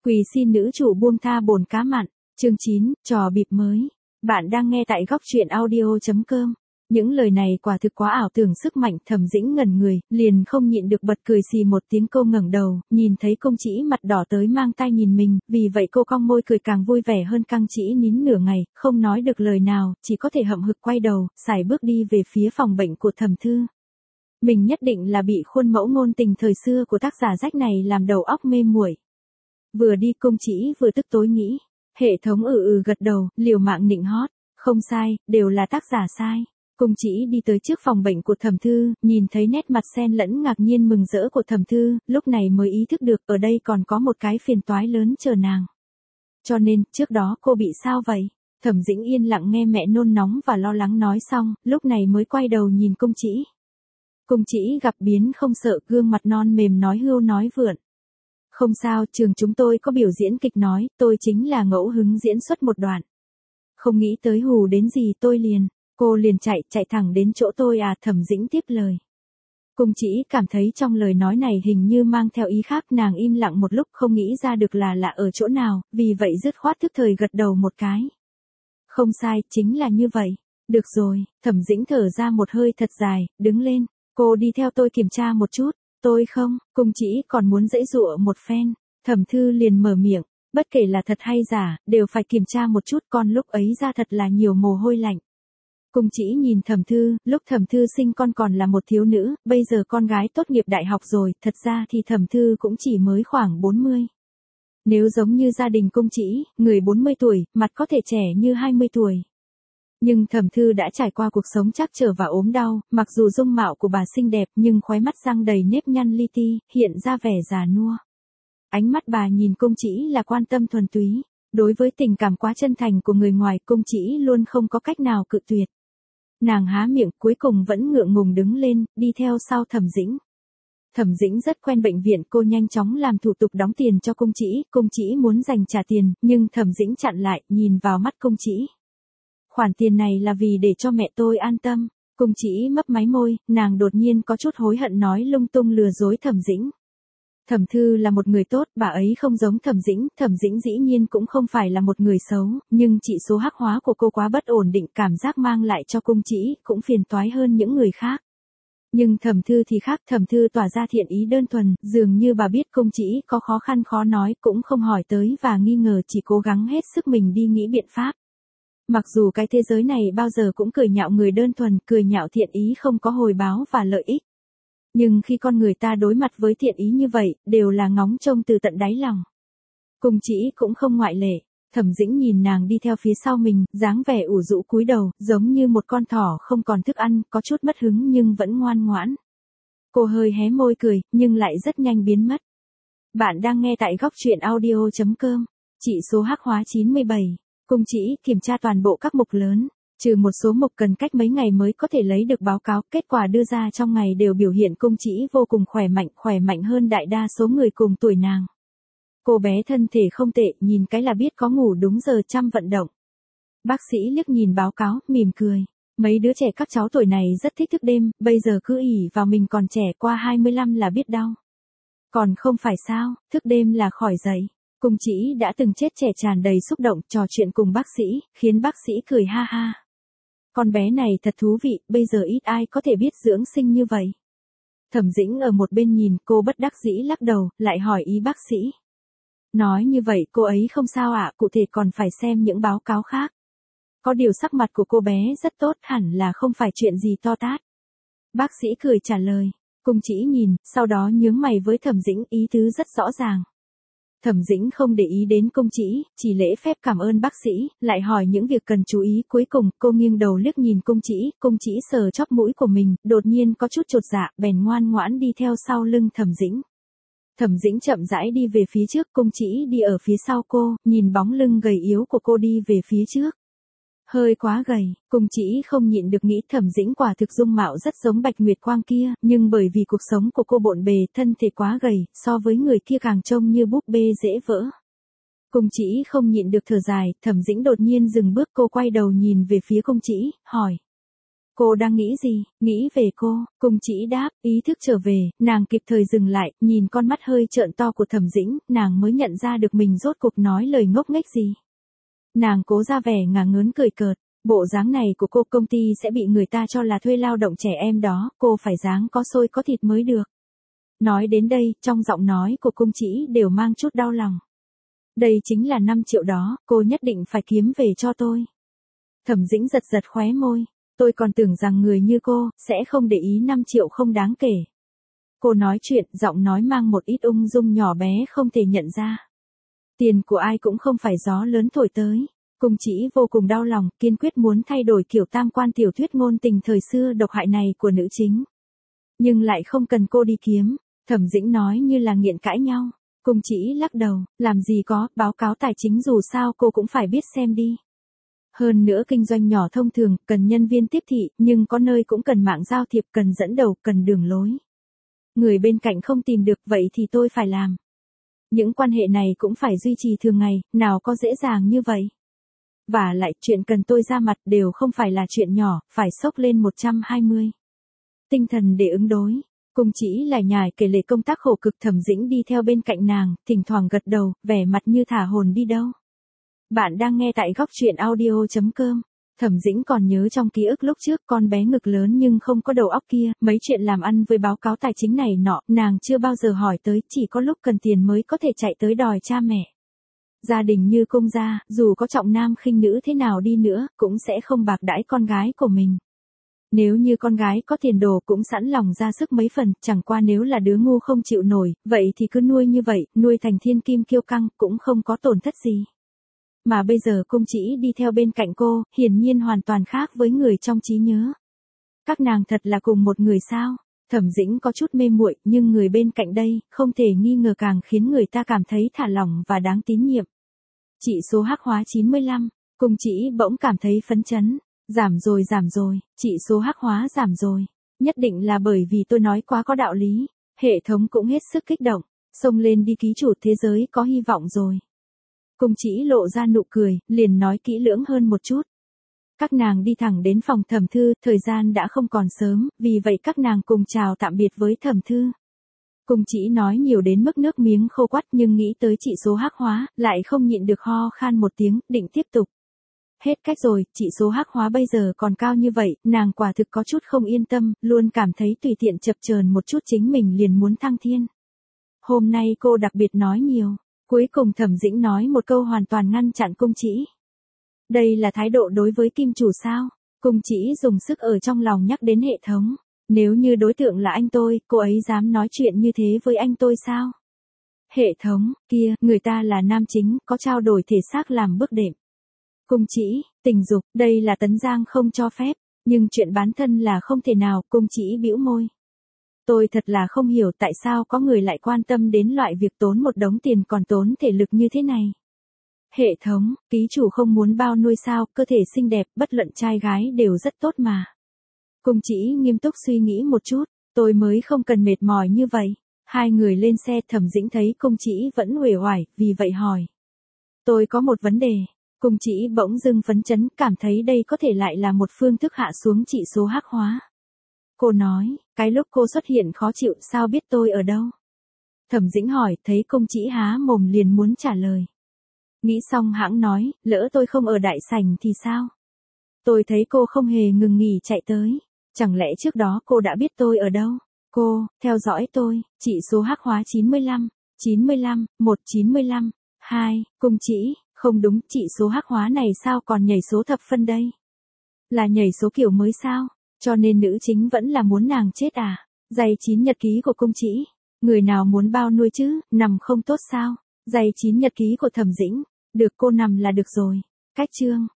Quỳ xin nữ chủ buông tha bồn cá mặn. Chương 9, trò bịp mới. Bạn đang nghe tại góc truyện audio.com. Những lời này quả thực quá ảo tưởng sức mạnh. Thẩm Dĩnh ngẩn người, liền không nhịn được bật cười xì một tiếng. Cô ngẩng đầu, nhìn thấy Công Trĩ mặt đỏ tới mang tai nhìn mình, vì vậy cô cong môi cười càng vui vẻ hơn. Căng Trĩ nín nửa ngày, không nói được lời nào, chỉ có thể hậm hực quay đầu, sải bước đi về phía phòng bệnh của Thẩm Thư. Mình nhất định là bị khuôn mẫu ngôn tình thời xưa của tác giả rách này làm đầu óc mê muội. Vừa đi Công Trĩ vừa tức tối nghĩ. Hệ thống gật đầu, liều mạng nịnh hót. Không sai, đều là tác giả sai. Công Trĩ đi tới trước phòng bệnh của Thẩm Thư, nhìn thấy nét mặt xen lẫn ngạc nhiên mừng rỡ của Thẩm Thư, lúc này mới ý thức được ở đây còn có một cái phiền toái lớn chờ nàng. Cho nên, trước đó cô bị sao vậy? Thẩm Dĩnh yên lặng nghe mẹ nôn nóng và lo lắng nói xong, lúc này mới quay đầu nhìn Công Trĩ. Công Trĩ gặp biến không sợ, gương mặt non mềm nói hưu nói vượn. Không sao, trường chúng tôi có biểu diễn kịch nói, tôi chính là ngẫu hứng diễn xuất một đoạn. Không nghĩ tới hù đến gì cô liền chạy thẳng đến chỗ tôi à. Thẩm Dĩnh tiếp lời. Công Trĩ cảm thấy trong lời nói này hình như mang theo ý khác, nàng im lặng một lúc không nghĩ ra được là ở chỗ nào, vì vậy dứt khoát thức thời gật đầu một cái. Không sai, chính là như vậy. Được rồi, Thẩm Dĩnh thở ra một hơi thật dài, đứng lên, cô đi theo tôi kiểm tra một chút. Tôi không, Công Trĩ còn muốn giãy giụa một phen, Thẩm Thư liền mở miệng, bất kể là thật hay giả, đều phải kiểm tra một chút, con lúc ấy ra thật là nhiều mồ hôi lạnh. Công Trĩ nhìn Thẩm Thư, lúc Thẩm Thư sinh con còn là một thiếu nữ, bây giờ con gái tốt nghiệp đại học rồi, thật ra thì Thẩm Thư cũng chỉ mới khoảng 40. Nếu giống như gia đình Công Trĩ, người 40 tuổi, mặt có thể trẻ như 20 tuổi. Nhưng Thẩm Thư đã trải qua cuộc sống trắc trở và ốm đau, mặc dù dung mạo của bà xinh đẹp nhưng khóe mắt răng đầy nếp nhăn li ti, hiện ra vẻ già nua. Ánh mắt bà nhìn Công Trĩ là quan tâm thuần túy, đối với tình cảm quá chân thành của người ngoài, Công Trĩ luôn không có cách nào cự tuyệt. Nàng há miệng, cuối cùng vẫn ngượng ngùng đứng lên, đi theo sau Thẩm Dĩnh. Thẩm Dĩnh rất quen bệnh viện, cô nhanh chóng làm thủ tục đóng tiền cho Công Trĩ muốn dành trả tiền, nhưng Thẩm Dĩnh chặn lại, nhìn vào mắt Công Trĩ. Khoản tiền này là vì để cho mẹ tôi an tâm. Công Trĩ mấp máy môi, nàng đột nhiên có chút hối hận nói lung tung lừa dối Thẩm Dĩnh. Thẩm Thư là một người tốt, bà ấy không giống Thẩm Dĩnh dĩ nhiên cũng không phải là một người xấu, nhưng chỉ số hắc hóa của cô quá bất ổn định, cảm giác mang lại cho Công Trĩ cũng phiền toái hơn những người khác. Nhưng Thẩm Thư thì khác, Thẩm Thư tỏa ra thiện ý đơn thuần, dường như bà biết Công Trĩ có khó khăn khó nói, cũng không hỏi tới và nghi ngờ, chỉ cố gắng hết sức mình đi nghĩ biện pháp. Mặc dù cái thế giới này bao giờ cũng cười nhạo người đơn thuần, cười nhạo thiện ý không có hồi báo và lợi ích. Nhưng khi con người ta đối mặt với thiện ý như vậy, đều là ngóng trông từ tận đáy lòng. Công Trĩ cũng không ngoại lệ. Thẩm Dĩnh nhìn nàng đi theo phía sau mình, dáng vẻ ủ rũ cúi đầu, giống như một con thỏ không còn thức ăn, có chút mất hứng nhưng vẫn ngoan ngoãn. Cô hơi hé môi cười, nhưng lại rất nhanh biến mất. Bạn đang nghe tại góc truyện audio.com. Chỉ số hắc hóa 97. Công Trĩ kiểm tra toàn bộ các mục lớn, trừ một số mục cần cách mấy ngày mới có thể lấy được báo cáo, kết quả đưa ra trong ngày đều biểu hiện Công Trĩ vô cùng khỏe mạnh hơn đại đa số người cùng tuổi nàng. Cô bé thân thể không tệ, nhìn cái là biết có ngủ đúng giờ, chăm vận động. Bác sĩ liếc nhìn báo cáo, mỉm cười. Mấy đứa trẻ các cháu tuổi này rất thích thức đêm, bây giờ cứ ỷ vào mình còn trẻ, qua 25 là biết đau. Còn không phải sao, thức đêm là khỏi dậy. Công Trĩ đã từng chết trẻ tràn đầy xúc động, trò chuyện cùng bác sĩ, khiến bác sĩ cười ha ha. Con bé này thật thú vị, bây giờ ít ai có thể biết dưỡng sinh như vậy. Thẩm Dĩnh ở một bên nhìn, cô bất đắc dĩ lắc đầu, lại hỏi ý bác sĩ. Nói như vậy cô ấy không sao ạ, cụ thể còn phải xem những báo cáo khác. Có điều sắc mặt của cô bé rất tốt, hẳn là không phải chuyện gì to tát. Bác sĩ cười trả lời. Công Trĩ nhìn, sau đó nhướng mày với Thẩm Dĩnh, ý tứ rất rõ ràng. Thẩm Dĩnh không để ý đến Công Trĩ, chỉ lễ phép cảm ơn bác sĩ, lại hỏi những việc cần chú ý, cuối cùng cô nghiêng đầu liếc nhìn Công Trĩ sờ chóp mũi của mình, đột nhiên có chút chột dạ, bèn ngoan ngoãn đi theo sau lưng Thẩm Dĩnh. Thẩm Dĩnh chậm rãi đi về phía trước, Công Trĩ đi ở phía sau cô, nhìn bóng lưng gầy yếu của cô đi về phía trước. Hơi quá gầy, Công Trĩ không nhịn được nghĩ Thẩm Dĩnh quả thực dung mạo rất giống Bạch Nguyệt Quang kia, nhưng bởi vì cuộc sống của cô bộn bề, thân thể quá gầy, so với người kia càng trông như búp bê dễ vỡ. Công Trĩ không nhịn được thở dài, Thẩm Dĩnh đột nhiên dừng bước, cô quay đầu nhìn về phía Công Trĩ, hỏi. Cô đang nghĩ gì? Nghĩ về cô, Cung Chỉ đáp, ý thức trở về, nàng kịp thời dừng lại, nhìn con mắt hơi trợn to của Thẩm Dĩnh, nàng mới nhận ra được mình rốt cuộc nói lời ngốc nghếch gì. Nàng cố ra vẻ ngả ngớn cười cợt, bộ dáng này của cô công ty sẽ bị người ta cho là thuê lao động trẻ em đó, cô phải dáng có xôi có thịt mới được. Nói đến đây, trong giọng nói của Cung Chỉ đều mang chút đau lòng. Đây chính là 5 triệu đó, cô nhất định phải kiếm về cho tôi. Thẩm Dĩnh giật giật khóe môi. Tôi còn tưởng rằng người như cô, sẽ không để ý 5 triệu không đáng kể. Cô nói chuyện, giọng nói mang một ít ung dung nhỏ bé không thể nhận ra. Tiền của ai cũng không phải gió lớn thổi tới. Cung Chỉ vô cùng đau lòng, kiên quyết muốn thay đổi kiểu tam quan tiểu thuyết ngôn tình thời xưa độc hại này của nữ chính. Nhưng lại không cần cô đi kiếm, Thẩm Dĩnh nói như là nghiện cãi nhau. Cung Chỉ lắc đầu, làm gì có, báo cáo tài chính dù sao cô cũng phải biết xem đi. Hơn nữa kinh doanh nhỏ thông thường, cần nhân viên tiếp thị, nhưng có nơi cũng cần mạng giao thiệp, cần dẫn đầu, cần đường lối. Người bên cạnh không tìm được, vậy thì tôi phải làm. Những quan hệ này cũng phải duy trì thường ngày, nào có dễ dàng như vậy. Và lại, chuyện cần tôi ra mặt đều không phải là chuyện nhỏ, phải xốc lên 120. Tinh thần để ứng đối. Cung Chỉ lải nhải kể lể công tác khổ cực. Thẩm Dĩnh đi theo bên cạnh nàng, thỉnh thoảng gật đầu, vẻ mặt như thả hồn đi đâu. Bạn đang nghe tại góc truyện audio.com. Thẩm Dĩnh còn nhớ trong ký ức lúc trước con bé ngực lớn nhưng không có đầu óc kia, mấy chuyện làm ăn với báo cáo tài chính này nọ, nàng chưa bao giờ hỏi tới, chỉ có lúc cần tiền mới có thể chạy tới đòi cha mẹ. Gia đình như Cung gia, dù có trọng nam khinh nữ thế nào đi nữa, cũng sẽ không bạc đãi con gái của mình. Nếu như con gái có tiền đồ cũng sẵn lòng ra sức mấy phần, chẳng qua nếu là đứa ngu không chịu nổi, vậy thì cứ nuôi như vậy, nuôi thành thiên kim kiêu căng, cũng không có tổn thất gì. Mà bây giờ Cung Chỉ đi theo bên cạnh cô, hiển nhiên hoàn toàn khác với người trong trí nhớ. Các nàng thật là cùng một người sao? Thẩm Dĩnh có chút mê muội, nhưng người bên cạnh đây, không thể nghi ngờ càng khiến người ta cảm thấy thả lỏng và đáng tín nhiệm. Chỉ số hắc hóa 95, Cung Chỉ bỗng cảm thấy phấn chấn. Giảm rồi, chỉ số hắc hóa giảm rồi. Nhất định là bởi vì tôi nói quá có đạo lý. Hệ thống cũng hết sức kích động, xông lên đi, ký chủ thế giới có hy vọng rồi. Cung Chỉ lộ ra nụ cười, liền nói kỹ lưỡng hơn một chút. Các nàng đi thẳng đến phòng Thẩm Thư, thời gian đã không còn sớm, vì vậy các nàng cùng chào tạm biệt với Thẩm Thư. Cung Chỉ nói nhiều đến mức nước miếng khô quắt, nhưng nghĩ tới chỉ số hắc hóa, lại không nhịn được ho khan một tiếng, định tiếp tục. Hết cách rồi, chỉ số hắc hóa bây giờ còn cao như vậy, nàng quả thực có chút không yên tâm, luôn cảm thấy tùy tiện chập chờn một chút chính mình liền muốn thăng thiên. Hôm nay cô đặc biệt nói nhiều. Cuối cùng Thẩm Dĩnh nói một câu hoàn toàn ngăn chặn Cung Chỉ. Đây là thái độ đối với kim chủ sao? Cung Chỉ dùng sức ở trong lòng nhắc đến hệ thống. Nếu như đối tượng là anh tôi, cô ấy dám nói chuyện như thế với anh tôi sao? Hệ thống, kia, người ta là nam chính, có trao đổi thể xác làm bước đệm. Cung Chỉ, tình dục, đây là Tấn Giang không cho phép, nhưng chuyện bán thân là không thể nào. Cung Chỉ bĩu môi. Tôi thật là không hiểu tại sao có người lại quan tâm đến loại việc tốn một đống tiền còn tốn thể lực như thế này. Hệ thống, ký chủ không muốn bao nuôi sao, cơ thể xinh đẹp, bất luận trai gái đều rất tốt mà. Cung Chỉ nghiêm túc suy nghĩ một chút, tôi mới không cần mệt mỏi như vậy. Hai người lên xe, Thẩm Dĩnh thấy Cung Chỉ vẫn uể oải, vì vậy hỏi. Tôi có một vấn đề. Cung Chỉ bỗng dưng phấn chấn, cảm thấy đây có thể lại là một phương thức hạ xuống chỉ số hắc hóa. Cô nói, cái lúc cô xuất hiện khó chịu sao biết tôi ở đâu? Thẩm Dĩnh hỏi, thấy Cung Chỉ há mồm liền muốn trả lời. Nghĩ xong hãng nói, lỡ tôi không ở đại sảnh thì sao? Tôi thấy cô không hề ngừng nghỉ chạy tới. Chẳng lẽ trước đó cô đã biết tôi ở đâu? Cô, theo dõi tôi, chỉ số hắc hóa 95, 95, 2, Cung Chỉ, không đúng, chỉ số hắc hóa này sao còn nhảy số thập phân đây? Là nhảy số kiểu mới sao? Cho nên nữ chính vẫn là muốn nàng chết à? Dày 9 nhật ký của Cung Chỉ. Người nào muốn bao nuôi chứ, nằm không tốt sao? Dày 9 nhật ký của Thẩm Dĩnh. Được, cô nằm là được rồi. Cách chương.